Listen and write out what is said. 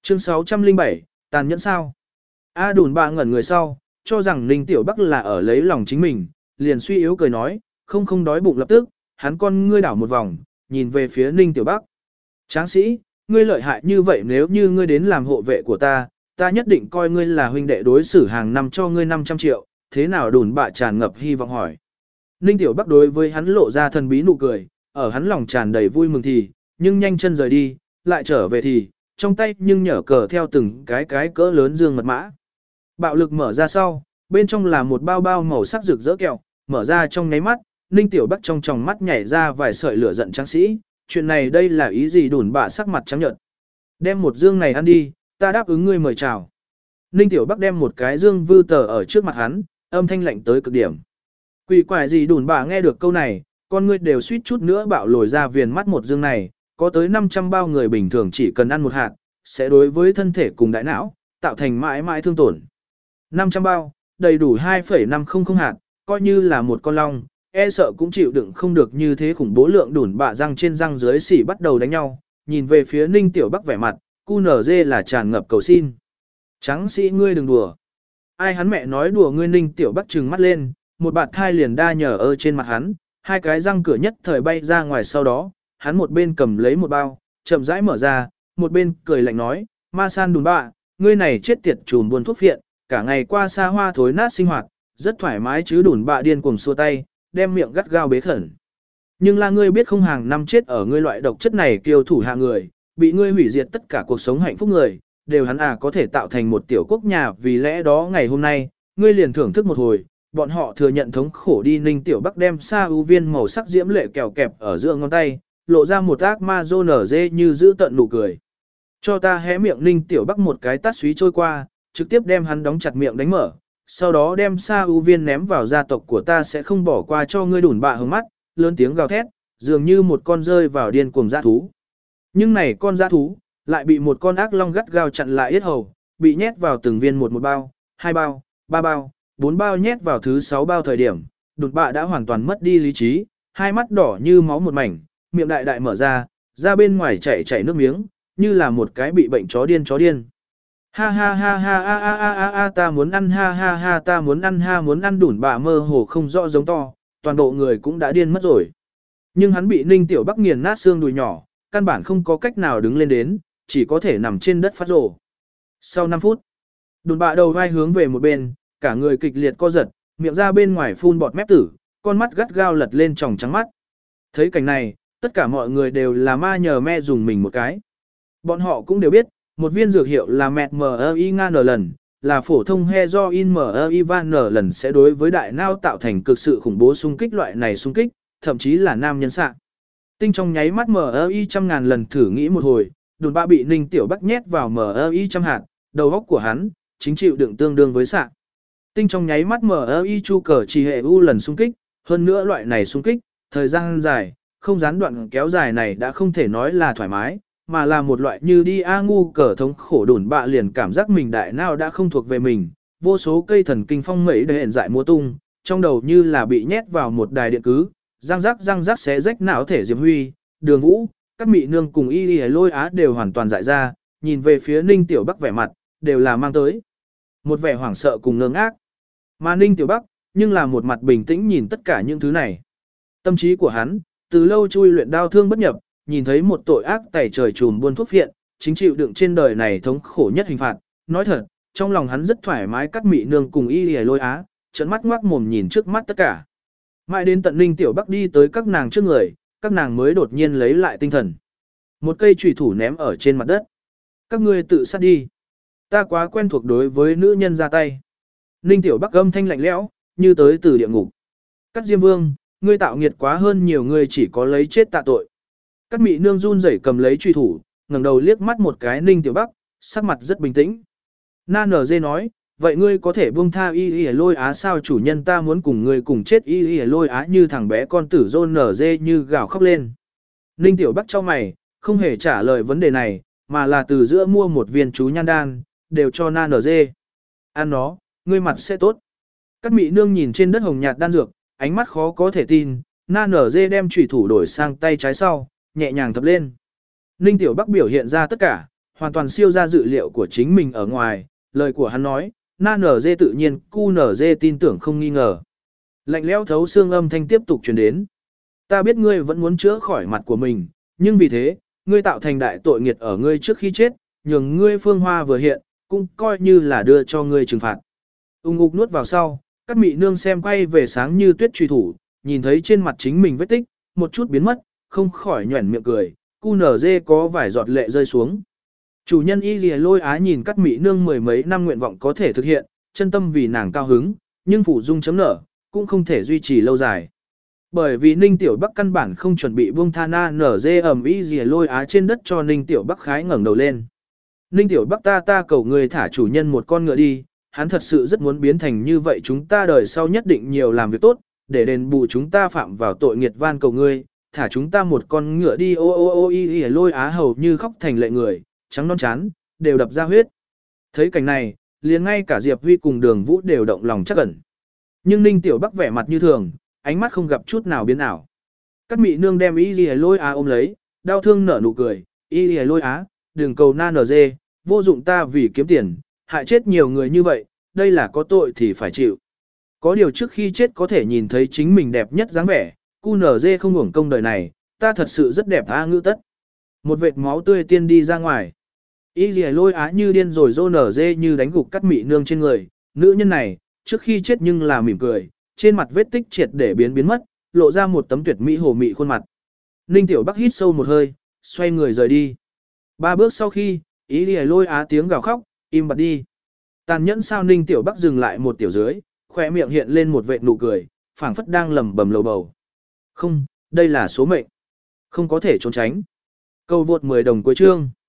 Chương 607, tàn nhẫn sao? A Đùn Bạ ngẩn người sau, cho rằng Ninh Tiểu Bắc là ở lấy lòng chính mình, liền suy yếu cười nói, không đói bụng lập tức, hắn con ngươi đảo một vòng, nhìn về phía Ninh Tiểu Bắc. Tráng sĩ, ngươi lợi hại như vậy, nếu như ngươi đến làm hộ vệ của ta nhất định coi ngươi là huynh đệ, đối xử hàng năm cho ngươi 500 triệu, thế nào? Đùn Bạ tràn ngập hy vọng hỏi. Ninh Tiểu Bắc đối với hắn lộ ra thần bí nụ cười, ở hắn lòng tràn đầy vui mừng thì, nhưng nhanh chân rời đi, lại trở về thì, trong tay nhưng nhở cờ theo từng cái cỡ lớn dương mật mã. Bạo lực mở ra sau, bên trong là một bao bao màu sắc rực rỡ kẹo, mở ra trong nháy mắt, Ninh Tiểu Bắc trong tròng mắt nhảy ra vài sợi lửa giận tráng sĩ, chuyện này đây là ý gì? Đùn Bạ sắc mặt trắng nhợt. Đem một dương này ăn đi, ta đáp ứng ngươi mời chào. Ninh Tiểu Bắc đem một cái dương vư tờ ở trước mặt hắn, âm thanh lạnh tới cực điểm. Quỷ quái gì? Đùn Bạ nghe được câu này, con ngươi đều suýt chút nữa bạo lồi ra viền mắt. Một dương này, có tới 500 bao, người bình thường chỉ cần ăn một hạt, sẽ đối với thân thể cùng đại não, tạo thành mãi mãi thương tổn. 500 bao, đầy đủ 2,500 hạt, coi như là một con long, e sợ cũng chịu đựng không được như thế khủng bố lượng. Đùn Bạ răng trên răng dưới xỉ bắt đầu đánh nhau, nhìn về phía Ninh Tiểu Bắc vẻ mặt, QNZ là tràn ngập cầu xin. Tráng sĩ, ngươi đừng đùa. Ai hắn mẹ nói đùa ngươi? Ninh Tiểu Bắc trừng mắt lên, một bạt thai liền đa nhờ ở trên mặt hắn, hai cái răng cửa nhất thời bay ra ngoài. Sau đó, hắn một bên cầm lấy một bao, chậm rãi mở ra, một bên cười lạnh nói, ma san Đùn Bạ, ngươi này chết tiệt trùm buôn thuốc phiện, cả ngày qua xa hoa thối nát sinh hoạt, rất thoải mái chứ? Đùn Bạ điên cuồng xua tay, đem miệng gắt gao bế khẩn. Nhưng là ngươi biết không, hàng năm chết ở ngươi loại độc chất này kiêu thủ hạ người, bị ngươi hủy diệt tất cả cuộc sống hạnh phúc người, đều hắn có thể tạo thành một tiểu quốc nhà, vì lẽ đó ngày hôm nay, ngươi liền thưởng thức một hồi, bọn họ thừa nhận thống khổ đi. Ninh Tiểu Bắc đem sa ưu viên màu sắc diễm lệ kẹo kẹp ở giữa ngón tay, lộ ra một ác ma rô nở dê như giữ tận nụ cười. Cho ta hé miệng! Ninh Tiểu Bắc một cái tát suý trôi qua, trực tiếp đem hắn đóng chặt miệng đánh mở, sau đó đem sa ưu viên ném vào gia tộc của ta sẽ không bỏ qua cho ngươi. Đùn Bạ hướng mắt, lớn tiếng gào thét, dường như một con rơi vào điên cuồng dã thú. Nhưng này con dã thú lại bị một con ác long gắt gao chặn lại yết hầu, bị nhét vào từng viên một bao, 2 bao, 3 bao, 4 bao. Nhét vào thứ 6 bao thời điểm, Đùn Bạ đã hoàn toàn mất đi lý trí, hai mắt đỏ như máu một mảnh, miệng đại đại mở ra bên ngoài chảy nước miếng, như là một cái bị bệnh chó điên. Ha ha ha ha a a a a a, ta muốn ăn, ha ha ha, ta muốn ăn. Đùn Bạ mơ hồ không rõ giống to, toàn bộ người cũng đã điên mất rồi. Nhưng hắn bị Ninh Tiểu Bắc nghiền nát xương đùi nhỏ, căn bản không có cách nào đứng lên đến, chỉ có thể nằm trên đất phát rồ. Sau 5 phút, Đùn Bạ đầu vai hướng về một bên, cả người kịch liệt co giật, miệng ra bên ngoài phun bọt mép tử, con mắt gắt gao lật lên tròng trắng mắt. Thấy cảnh này, tất cả mọi người đều là ma nhờ me dùng mình một cái. Bọn họ cũng đều biết, một viên dược hiệu là mẹt MI ngan lần, là phổ thông heroin MI van lần sẽ đối với đại não tạo thành cực sự khủng bố xung kích. Loại này xung kích, thậm chí là nam nhân xạ tinh trong nháy mắt MI 100.000 lần. Thử nghĩ một hồi, Đùn Bạ bị Ninh Tiểu Bắc nhét vào MI 100 hạt, đầu óc của hắn chính chịu đựng tương đương với xạ tinh trong nháy mắt MI chu cờ chỉ hệ u lần xung kích. Hơn nữa loại này xung kích, thời gian dài, không gián đoạn kéo dài này đã không thể nói là thoải mái, mà là một loại như đi ngu cờ thống khổ. Đùn Bạ liền cảm giác mình đại não đã không thuộc về mình, vô số cây thần kinh phong mẩy để hiện dại múa tung, trong đầu như là bị nhét vào một đài điện cứ, răng rắc xé rách não thể. Diệp Huy, Đường Vũ, các mị nương cùng Y Lôi Á đều hoàn toàn dại ra, nhìn về phía Ninh Tiểu Bắc vẻ mặt, đều là mang tới một vẻ hoảng sợ cùng ngơ ngác. Mà Ninh Tiểu Bắc, nhưng là một mặt bình tĩnh nhìn tất cả những thứ này. Tâm trí của hắn, từ lâu chui luyện đao thương bất nhập, nhìn thấy một tội ác tẩy trời trùm buôn thuốc phiện, chính chịu đựng trên đời này thống khổ nhất hình phạt. Nói thật, trong lòng hắn rất thoải mái. Cắt mị nương cùng Y Lôi Á, trợn mắt ngoác mồm nhìn trước mắt tất cả. Mãi đến tận Ninh Tiểu Bắc đi tới các nàng trước người, các nàng mới đột nhiên lấy lại tinh thần. Một cây chùy thủ ném ở trên mặt đất. Các ngươi tự sát đi. Ta quá quen thuộc đối với nữ nhân ra tay. Ninh Tiểu Bắc âm thanh lạnh lẽo, như tới từ địa ngục. Cắt Diêm Vương, ngươi tạo nghiệt quá hơn nhiều, ngươi chỉ có lấy chết tạ tội. Cắt mị nương run rẩy cầm lấy chùy thủ, ngẩng đầu liếc mắt một cái Ninh Tiểu Bắc, sắc mặt rất bình tĩnh. NG nói, vậy ngươi có thể buông tha Y Lôi Á sao? Chủ nhân, ta muốn cùng ngươi cùng chết. Y Lôi Á như thằng bé con tử rôn nở dê như gào khóc lên. Ninh Tiểu Bắc chau mày, không hề trả lời vấn đề này, mà là từ giữa mua một viên chú nhan đan, đều cho NG. Ăn nó, ngươi mặt sẽ tốt. Các mị nương nhìn trên đất hồng nhạt đan dược, ánh mắt khó có thể tin. NG đem chủy thủ đổi sang tay trái sau, nhẹ nhàng thập lên. Ninh Tiểu Bắc biểu hiện ra tất cả, hoàn toàn siêu ra dự liệu của chính mình ở ngoài, lời của hắn nói, na nở dê tự nhiên, cu nở dê tin tưởng không nghi ngờ. Lạnh lẽo thấu xương âm thanh tiếp tục truyền đến. Ta biết ngươi vẫn muốn chữa khỏi mặt của mình, nhưng vì thế, ngươi tạo thành đại tội nghiệt ở ngươi trước khi chết, nhường ngươi phương hoa vừa hiện, cũng coi như là đưa cho ngươi trừng phạt. Ung nuốt vào sau, Cát Mị Nương xem quay về sáng như tuyết truy thủ, nhìn thấy trên mặt chính mình vết tích, một chút biến mất, không khỏi nhoẻn miệng cười, cu nở dê có vài giọt lệ rơi xuống. Chủ nhân Y Lìa Lôi Á nhìn Cát Mị Nương mười mấy năm nguyện vọng có thể thực hiện, chân tâm vì nàng cao hứng, nhưng phủ dung chấm nở, cũng không thể duy trì lâu dài. Bởi vì Ninh Tiểu Bắc căn bản không chuẩn bị buông tha na nở dê ẩm Y Lìa Lôi Á trên đất cho Ninh Tiểu Bắc khái ngẩng đầu lên. Ninh Tiểu Bắc ta cầu người thả chủ nhân một con ngựa đi, hắn thật sự rất muốn biến thành như vậy, chúng ta đời sau nhất định nhiều làm việc tốt, để đền bù chúng ta phạm vào tội nghiệt, van cầu ngươi, thả chúng ta một con ngựa đi. Y Lôi Á hầu như khóc thành lệ người, trắng non chán, đều đập ra huyết. Thấy cảnh này, liền ngay cả Diệp Huy cùng Đường Vũ đều động lòng chắc ẩn. Nhưng Ninh Tiểu Bắc vẻ mặt như thường, ánh mắt không gặp chút nào biến ảo. Cát Mị Nương đem Y Lôi Á ôm lấy, đau thương nở nụ cười, Y Lôi Á, đừng cầu na nở dê, vô dụng, ta vì kiếm tiền, hại chết nhiều người như vậy, đây là có tội thì phải chịu. Có điều trước khi chết có thể nhìn thấy chính mình đẹp nhất dáng vẻ, cu nở dê không hưởng công đời này, ta thật sự rất đẹp a ngữ tất. Một vệt máu tươi tiên đi ra ngoài. Y Lôi Á như điên rồi rô nở dê như đánh gục Cát Mị Nương trên người, nữ nhân này, trước khi chết nhưng là mỉm cười, trên mặt vết tích triệt để biến mất, lộ ra một tấm tuyệt mỹ hồ mị khuôn mặt. Ninh Tiểu Bắc hít sâu một hơi, xoay người rời đi. 3 bước sau khi, Y Lôi Á tiếng gào khóc, im bặt đi. Tàn nhẫn sao? Ninh Tiểu Bắc dừng lại một tiểu dưới, khóe miệng hiện lên một vệt nụ cười, phảng phất đang lẩm bẩm lầu bầu. Không, đây là số mệnh, không có thể trốn tránh. Câu vượt 10 đồng cuối chương.